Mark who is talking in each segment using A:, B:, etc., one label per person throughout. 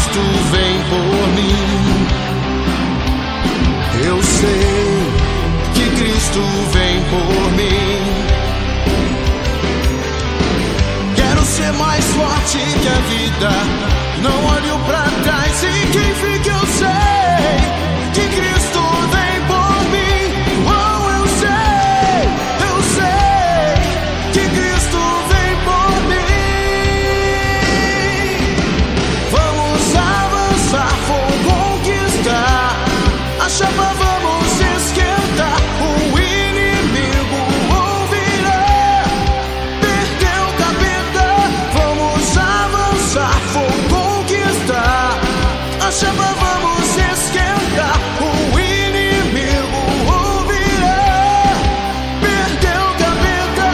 A: Cristo vem por mim. Eu sei que Cristo vem por mim. Quero ser mais forte que a vida. Não olho pra trás e quem fica eu sei que Cristo vem por mim. Oh, eu sei que Cristo vem por mim. Vamos avançar, vou conquistar. A chama vamos esquentar. O inimigo ouvirá. Perdeu o capeta. Vamos avançar, vou conquistar. A chama vamos esquentar. O inimigo ouvirá. Perdeu o capeta.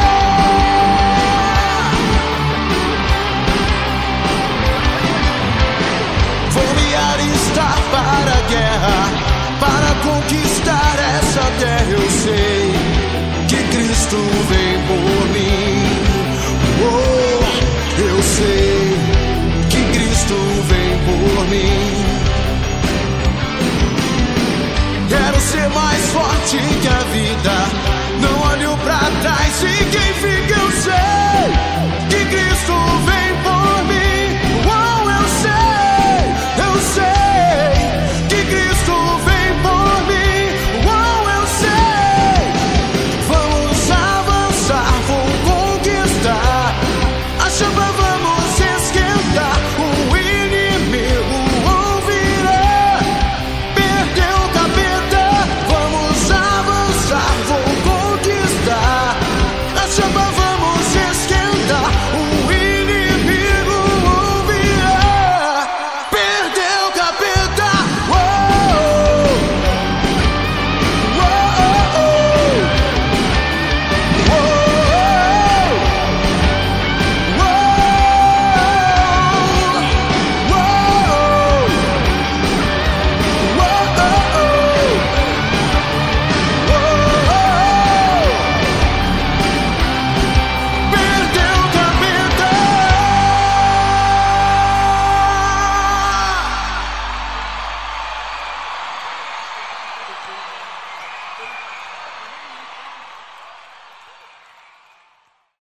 A: Vou me alistar para a guerra, para conquistar essa terra. Eu sei que Cristo vem por mim. Oh, eu sei que Cristo vem por mim. Quero ser mais forte que a vida.